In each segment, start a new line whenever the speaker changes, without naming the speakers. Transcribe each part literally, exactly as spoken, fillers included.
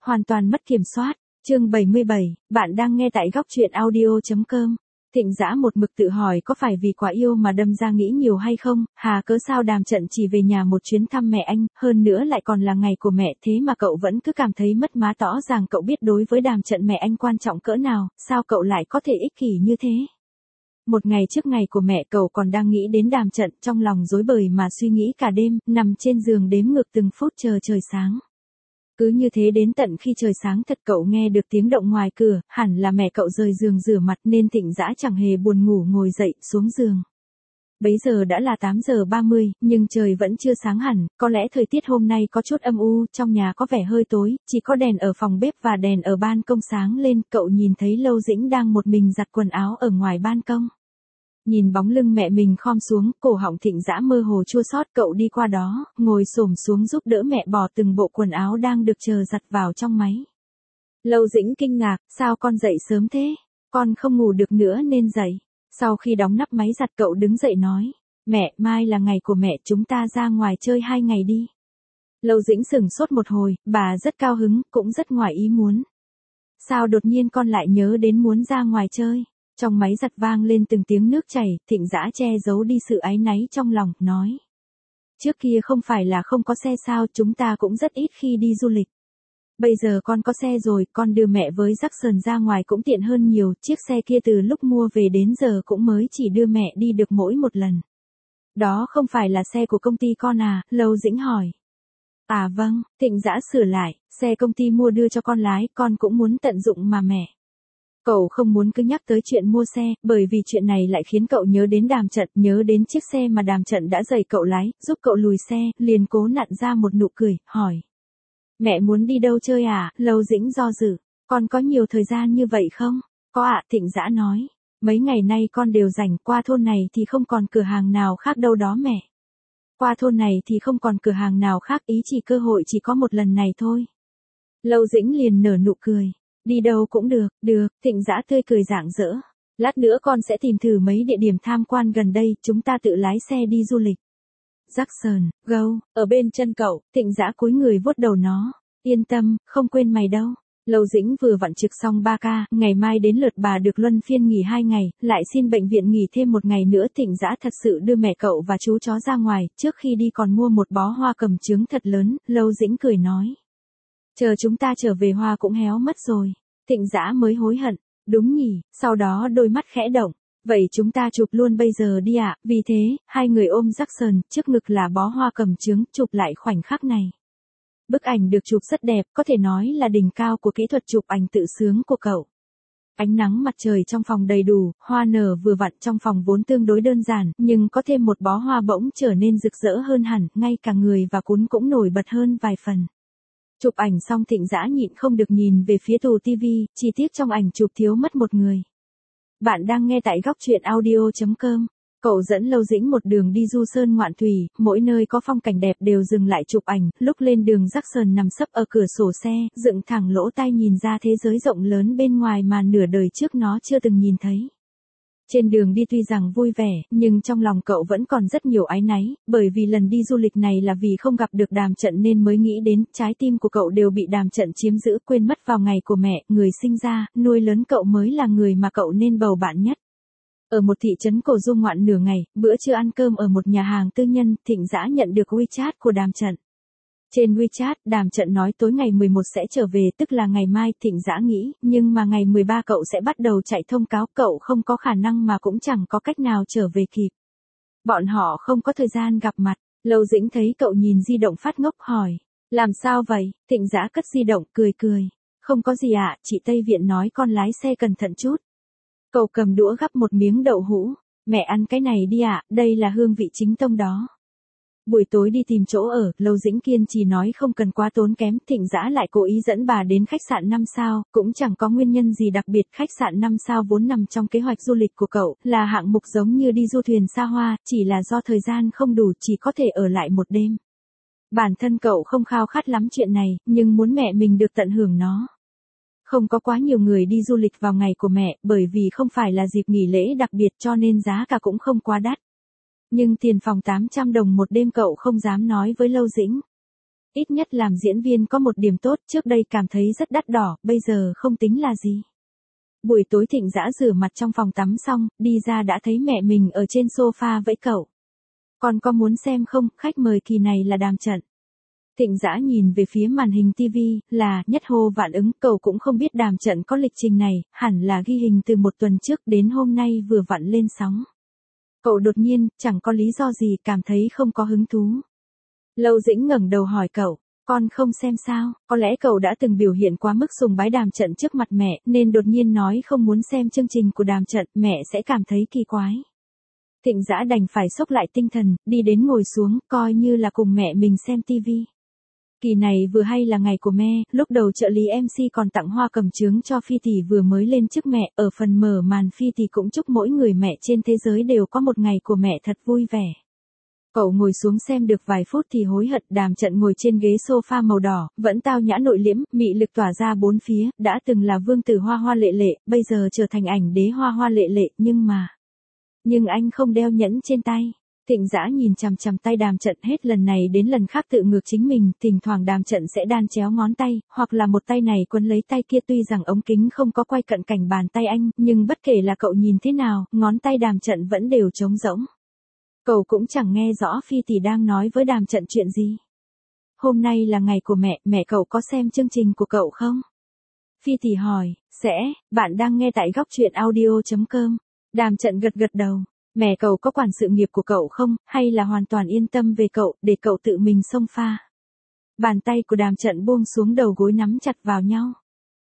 hoàn toàn mất kiểm soát. Chương bảy mươi bảy, bạn đang nghe tại góc truyện audio chấm com. Thịnh Dã một mực tự hỏi có phải vì quá yêu mà đâm ra nghĩ nhiều hay không, hà cớ sao Đàm Trận chỉ về nhà một chuyến thăm mẹ anh, hơn nữa lại còn là ngày của mẹ, thế mà cậu vẫn cứ cảm thấy mất má, tỏ ràng cậu biết đối với Đàm Trận mẹ anh quan trọng cỡ nào, sao cậu lại có thể ích kỷ như thế. Một ngày trước ngày của mẹ cậu còn đang nghĩ đến Đàm Trận, trong lòng rối bời mà suy nghĩ cả đêm, nằm trên giường đếm ngược từng phút chờ trời sáng. Cứ như thế đến tận khi trời sáng thật cậu nghe được tiếng động ngoài cửa, hẳn là mẹ cậu rời giường rửa mặt nên Thịnh Dã chẳng hề buồn ngủ ngồi dậy, xuống giường. Bấy giờ đã là tám giờ ba mươi, nhưng trời vẫn chưa sáng hẳn, có lẽ thời tiết hôm nay có chút âm u, trong nhà có vẻ hơi tối, chỉ có đèn ở phòng bếp và đèn ở ban công sáng lên, cậu nhìn thấy Lâu Dĩnh đang một mình giặt quần áo ở ngoài ban công. Nhìn bóng lưng mẹ mình khom xuống, cổ họng Thịnh Dã mơ hồ chua xót, cậu đi qua đó, ngồi xổm xuống giúp đỡ mẹ bỏ từng bộ quần áo đang được chờ giặt vào trong máy. Lâu Dĩnh kinh ngạc, sao con dậy sớm thế? Con không ngủ được nữa nên dậy. Sau khi đóng nắp máy giặt cậu đứng dậy nói, mẹ, mai là ngày của mẹ, chúng ta ra ngoài chơi hai ngày đi. Lâu Dĩnh sửng sốt một hồi, bà rất cao hứng, cũng rất ngoài ý muốn. Sao đột nhiên con lại nhớ đến muốn ra ngoài chơi? Trong máy giặt vang lên từng tiếng nước chảy, Thịnh Dã che giấu đi sự áy náy trong lòng, nói. Trước kia không phải là không có xe sao, chúng ta cũng rất ít khi đi du lịch. Bây giờ con có xe rồi, con đưa mẹ với Jackson ra ngoài cũng tiện hơn nhiều, chiếc xe kia từ lúc mua về đến giờ cũng mới chỉ đưa mẹ đi được mỗi một lần. Đó không phải là xe của công ty con à, Lâu Dĩnh hỏi. À vâng, Thịnh Dã sửa lại, xe công ty mua đưa cho con lái, con cũng muốn tận dụng mà mẹ. Cậu không muốn cứ nhắc tới chuyện mua xe, bởi vì chuyện này lại khiến cậu nhớ đến Đàm Trận, nhớ đến chiếc xe mà Đàm Trận đã dạy cậu lái, giúp cậu lùi xe, liền cố nặn ra một nụ cười, hỏi. Mẹ muốn đi đâu chơi à? Lâu Dĩnh do dự, con có nhiều thời gian như vậy không? Có ạ, Thịnh Dã nói. Mấy ngày nay con đều rảnh, qua thôn này thì không còn cửa hàng nào khác đâu đó mẹ. Qua thôn này thì không còn cửa hàng nào khác, ý chỉ cơ hội chỉ có một lần này thôi. Lâu Dĩnh liền nở nụ cười. Đi đâu cũng được, được, Thịnh Dã tươi cười rạng rỡ. Lát nữa con sẽ tìm thử mấy địa điểm tham quan gần đây, chúng ta tự lái xe đi du lịch. Jackson, go, ở bên chân cậu, Thịnh Dã cúi người vuốt đầu nó. Yên tâm, không quên mày đâu. Lâu Dĩnh vừa vặn trực xong ba ca, ngày mai đến lượt bà được luân phiên nghỉ hai ngày, lại xin bệnh viện nghỉ thêm một ngày nữa. Thịnh Dã thật sự đưa mẹ cậu và chú chó ra ngoài, trước khi đi còn mua một bó hoa cầm trứng thật lớn, Lâu Dĩnh cười nói. Chờ chúng ta trở về hoa cũng héo mất rồi. Thịnh Dã mới hối hận, đúng nhỉ, sau đó đôi mắt khẽ động. Vậy chúng ta chụp luôn bây giờ đi ạ, à? Vì thế, hai người ôm Jackson, trước ngực là bó hoa cầm trứng, chụp lại khoảnh khắc này. Bức ảnh được chụp rất đẹp, có thể nói là đỉnh cao của kỹ thuật chụp ảnh tự sướng của cậu. Ánh nắng mặt trời trong phòng đầy đủ, hoa nở vừa vặn, trong phòng vốn tương đối đơn giản, nhưng có thêm một bó hoa bỗng trở nên rực rỡ hơn hẳn, ngay cả người và cún cũng nổi bật hơn vài phần. Chụp ảnh xong Thịnh Dã nhịn không được nhìn về phía tủ tivi, chi tiết trong ảnh chụp thiếu mất một người. Bạn đang nghe tại góc truyện audio chấm com. Cậu dẫn Lâu Dĩnh một đường đi du sơn ngoạn thủy, mỗi nơi có phong cảnh đẹp đều dừng lại chụp ảnh, lúc lên đường Jackson nằm sấp ở cửa sổ xe, dựng thẳng lỗ tai nhìn ra thế giới rộng lớn bên ngoài mà nửa đời trước nó chưa từng nhìn thấy. Trên đường đi tuy rằng vui vẻ, nhưng trong lòng cậu vẫn còn rất nhiều áy náy, bởi vì lần đi du lịch này là vì không gặp được Đàm Trận nên mới nghĩ đến, trái tim của cậu đều bị Đàm Trận chiếm giữ, quên mất vào ngày của mẹ, người sinh ra, nuôi lớn cậu mới là người mà cậu nên bầu bạn nhất. Ở một thị trấn cổ du ngoạn nửa ngày, bữa trưa ăn cơm ở một nhà hàng tư nhân, Thịnh Dã nhận được WeChat của Đàm Trận. Trên WeChat, Đàm Trận nói tối ngày mười một sẽ trở về, tức là ngày mai. Thịnh Dã nghĩ, nhưng mà ngày mười ba cậu sẽ bắt đầu chạy thông cáo, cậu không có khả năng mà cũng chẳng có cách nào trở về kịp. Bọn họ không có thời gian gặp mặt. Lâu Dĩnh thấy cậu nhìn di động phát ngốc hỏi, làm sao vậy? Thịnh Dã cất di động, cười cười. Không có gì ạ, chị Tây Viện nói con lái xe cẩn thận chút. Cậu cầm đũa gắp một miếng đậu hũ, mẹ ăn cái này đi ạ, đây là hương vị chính tông đó. Buổi tối đi tìm chỗ ở, Lâu Dĩnh kiên trì nói không cần quá tốn kém, Thịnh Dã lại cố ý dẫn bà đến khách sạn năm sao, cũng chẳng có nguyên nhân gì đặc biệt, khách sạn năm sao vốn nằm trong kế hoạch du lịch của cậu, là hạng mục giống như đi du thuyền xa hoa, chỉ là do thời gian không đủ, chỉ có thể ở lại một đêm. Bản thân cậu không khao khát lắm chuyện này, nhưng muốn mẹ mình được tận hưởng nó. Không có quá nhiều người đi du lịch vào ngày của mẹ, bởi vì không phải là dịp nghỉ lễ đặc biệt cho nên giá cả cũng không quá đắt. Nhưng tiền phòng tám trăm đồng một đêm cậu không dám nói với Lâu Dĩnh. Ít nhất làm diễn viên có một điểm tốt, trước đây cảm thấy rất đắt đỏ, bây giờ không tính là gì. Buổi tối Thịnh Dã rửa mặt trong phòng tắm xong, đi ra đã thấy mẹ mình ở trên sofa với cậu. Con có muốn xem không, khách mời kỳ này là Đàm Trận. Thịnh Dã nhìn về phía màn hình tivi, là nhất hô vạn ứng, cậu cũng không biết Đàm Trận có lịch trình này, hẳn là ghi hình từ một tuần trước đến hôm nay vừa vặn lên sóng. Cậu đột nhiên, chẳng có lý do gì cảm thấy không có hứng thú. Lâu Dĩnh ngẩng đầu hỏi cậu, con không xem sao, có lẽ cậu đã từng biểu hiện quá mức sùng bái Đàm Trận trước mặt mẹ, nên đột nhiên nói không muốn xem chương trình của Đàm Trận, mẹ sẽ cảm thấy kỳ quái. Thịnh Dã đành phải xốc lại tinh thần, đi đến ngồi xuống, coi như là cùng mẹ mình xem tivi. Kỳ này vừa hay là ngày của mẹ, lúc đầu trợ lý em xê còn tặng hoa cẩm chướng cho Phi tỷ vừa mới lên chức mẹ, ở phần mở màn Phi tỷ cũng chúc mỗi người mẹ trên thế giới đều có một ngày của mẹ thật vui vẻ. Cậu ngồi xuống xem được vài phút thì hối hận. Đàm Trận ngồi trên ghế sofa màu đỏ, vẫn tao nhã nội liễm, mị lực tỏa ra bốn phía, đã từng là vương tử hoa hoa lệ lệ, bây giờ trở thành ảnh đế hoa hoa lệ lệ, nhưng mà... Nhưng anh không đeo nhẫn trên tay. Thịnh Dã nhìn chằm chằm tay Đàm Trận hết lần này đến lần khác tự ngược chính mình, thỉnh thoảng Đàm Trận sẽ đan chéo ngón tay, hoặc là một tay này quấn lấy tay kia, tuy rằng ống kính không có quay cận cảnh bàn tay anh, nhưng bất kể là cậu nhìn thế nào, ngón tay Đàm Trận vẫn đều trống rỗng. Cậu cũng chẳng nghe rõ Phi tỷ đang nói với Đàm Trận chuyện gì. Hôm nay là ngày của mẹ, mẹ cậu có xem chương trình của cậu không? Phi tỷ hỏi, sẽ, bạn đang nghe tại góc truyện audio chấm com. Đàm Trận gật gật đầu. Mẹ cậu có quản sự nghiệp của cậu không, hay là hoàn toàn yên tâm về cậu, để cậu tự mình xông pha? Bàn tay của Đàm Trận buông xuống đầu gối nắm chặt vào nhau.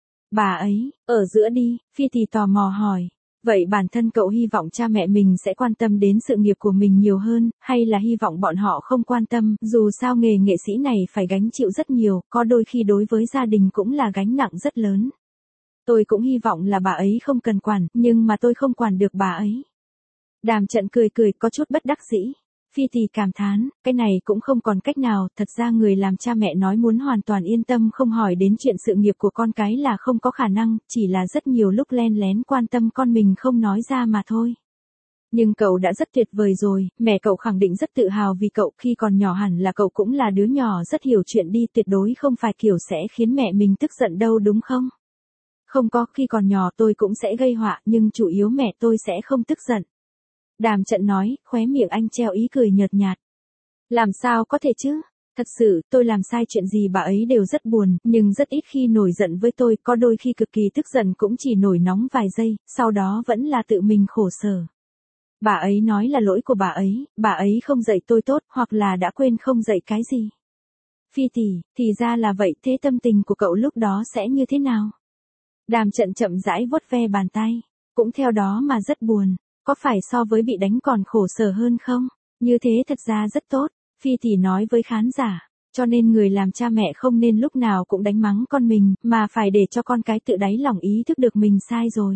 Bà ấy, ở giữa đi, Phi tỷ tò mò hỏi. Vậy bản thân cậu hy vọng cha mẹ mình sẽ quan tâm đến sự nghiệp của mình nhiều hơn, hay là hy vọng bọn họ không quan tâm, dù sao nghề nghệ sĩ này phải gánh chịu rất nhiều, có đôi khi đối với gia đình cũng là gánh nặng rất lớn. Tôi cũng hy vọng là bà ấy không cần quản, nhưng mà tôi không quản được bà ấy. Đàm Trận cười cười có chút bất đắc dĩ. Phi tỷ cảm thán, cái này cũng không còn cách nào, thật ra người làm cha mẹ nói muốn hoàn toàn yên tâm không hỏi đến chuyện sự nghiệp của con cái là không có khả năng, chỉ là rất nhiều lúc len lén quan tâm con mình không nói ra mà thôi. Nhưng cậu đã rất tuyệt vời rồi, mẹ cậu khẳng định rất tự hào vì cậu, khi còn nhỏ hẳn là cậu cũng là đứa nhỏ rất hiểu chuyện đi, tuyệt đối không phải kiểu sẽ khiến mẹ mình tức giận đâu đúng không? Không có, khi còn nhỏ tôi cũng sẽ gây họa, nhưng chủ yếu mẹ tôi sẽ không tức giận. Đàm Trận nói, khóe miệng anh treo ý cười nhợt nhạt. Làm sao có thể chứ? Thật sự, tôi làm sai chuyện gì bà ấy đều rất buồn, nhưng rất ít khi nổi giận với tôi, có đôi khi cực kỳ tức giận cũng chỉ nổi nóng vài giây, sau đó vẫn là tự mình khổ sở. Bà ấy nói là lỗi của bà ấy, bà ấy không dạy tôi tốt, hoặc là đã quên không dạy cái gì. Phi tỷ, thì ra là vậy, thế tâm tình của cậu lúc đó sẽ như thế nào? Đàm Trận chậm rãi vuốt ve bàn tay, cũng theo đó mà rất buồn. Có phải so với bị đánh còn khổ sở hơn không? Như thế thật ra rất tốt, Phi tỷ nói với khán giả. Cho nên người làm cha mẹ không nên lúc nào cũng đánh mắng con mình, mà phải để cho con cái tự đáy lòng ý thức được mình sai rồi.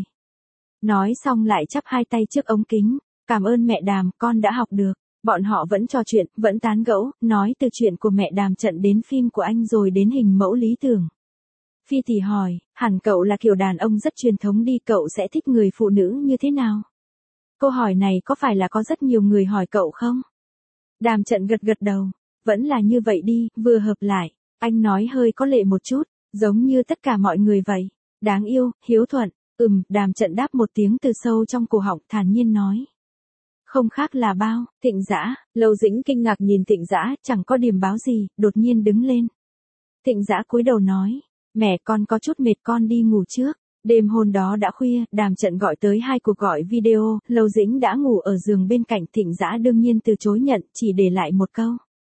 Nói xong lại chắp hai tay trước ống kính. Cảm ơn mẹ Đàm, con đã học được. Bọn họ vẫn trò chuyện, vẫn tán gẫu, nói từ chuyện của mẹ Đàm Trận đến phim của anh rồi đến hình mẫu lý tưởng. Phi tỷ hỏi, hẳn cậu là kiểu đàn ông rất truyền thống đi, cậu sẽ thích người phụ nữ như thế nào? Câu hỏi này có phải là có rất nhiều người hỏi cậu không? Đàm Trận gật gật đầu. Vẫn là như vậy đi, vừa hợp lại. Anh nói hơi có lệ một chút, giống như tất cả mọi người vậy. Đáng yêu, hiếu thuận. Ừm, Đàm Trận đáp một tiếng từ sâu trong cổ họng, thản nhiên nói. Không khác là bao. Thịnh Dã, Lâu Dĩnh kinh ngạc nhìn Thịnh Dã, chẳng có điểm báo gì, đột nhiên đứng lên. Thịnh Dã cúi đầu nói, mẹ con có chút mệt, con đi ngủ trước. Đêm hôm đó đã khuya, Đàm Trận gọi tới hai cuộc gọi video, Lâu Dĩnh đã ngủ ở giường bên cạnh, Thịnh Dã đương nhiên từ chối nhận, chỉ để lại một câu.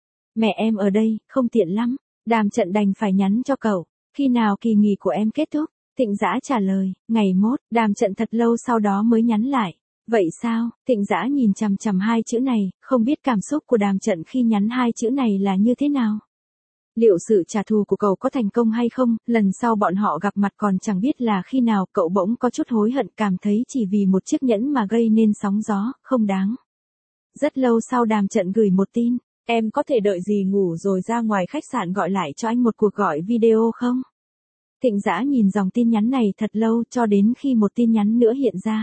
Mẹ em ở đây, không tiện lắm. Đàm Trận đành phải nhắn cho cậu, khi nào kỳ nghỉ của em kết thúc? Thịnh Dã trả lời, ngày mốt. Đàm Trận thật lâu sau đó mới nhắn lại. Vậy sao? Thịnh Dã nhìn chằm chằm hai chữ này, không biết cảm xúc của Đàm Trận khi nhắn hai chữ này là như thế nào. Liệu sự trả thù của cậu có thành công hay không, lần sau bọn họ gặp mặt còn chẳng biết là khi nào, cậu bỗng có chút hối hận, cảm thấy chỉ vì một chiếc nhẫn mà gây nên sóng gió, không đáng. Rất lâu sau Đàm Trận gửi một tin, em có thể đợi gì ngủ rồi ra ngoài khách sạn gọi lại cho anh một cuộc gọi video không? Thịnh Dã nhìn dòng tin nhắn này thật lâu cho đến khi một tin nhắn nữa hiện ra.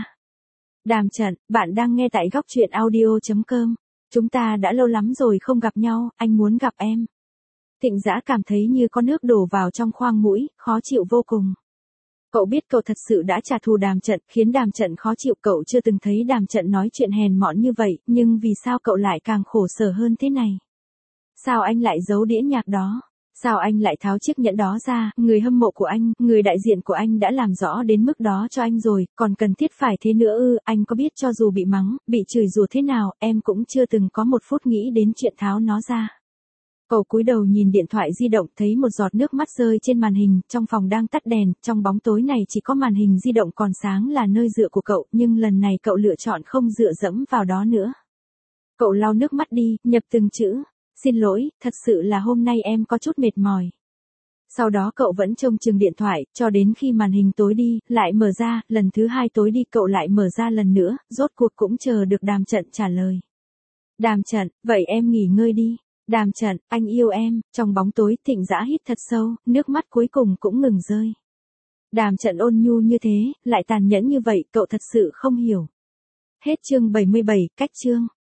Đàm Trận, bạn đang nghe tại góc truyện audio chấm com. Chúng ta đã lâu lắm rồi không gặp nhau, anh muốn gặp em. Thịnh Dã cảm thấy như có nước đổ vào trong khoang mũi, khó chịu vô cùng. Cậu biết cậu thật sự đã trả thù Đàm Trận, khiến Đàm Trận khó chịu, cậu chưa từng thấy Đàm Trận nói chuyện hèn mọn như vậy, nhưng vì sao cậu lại càng khổ sở hơn thế này? Sao anh lại giấu đĩa nhạc đó? Sao anh lại tháo chiếc nhẫn đó ra? Người hâm mộ của anh, người đại diện của anh đã làm rõ đến mức đó cho anh rồi, còn cần thiết phải thế nữa ư? Anh có biết cho dù bị mắng, bị chửi rủa thế nào, em cũng chưa từng có một phút nghĩ đến chuyện tháo nó ra. Cậu cúi đầu nhìn điện thoại di động, thấy một giọt nước mắt rơi trên màn hình, trong phòng đang tắt đèn, trong bóng tối này chỉ có màn hình di động còn sáng là nơi dựa của cậu, nhưng lần này cậu lựa chọn không dựa dẫm vào đó nữa. Cậu lau nước mắt đi, nhập từng chữ. Xin lỗi, thật sự là hôm nay em có chút mệt mỏi. Sau đó cậu vẫn trông chừng điện thoại, cho đến khi màn hình tối đi, lại mở ra, lần thứ hai tối đi cậu lại mở ra lần nữa, rốt cuộc cũng chờ được Đàm Trận trả lời. Đàm Trận, vậy em nghỉ ngơi đi. Đàm Trận, anh yêu em. Trong bóng tối, Thịnh Dã hít thật sâu, nước mắt cuối cùng cũng ngừng rơi. Đàm Trận ôn nhu như thế, lại tàn nhẫn như vậy, cậu thật sự không hiểu. Hết chương bảy mươi bảy, cách chương.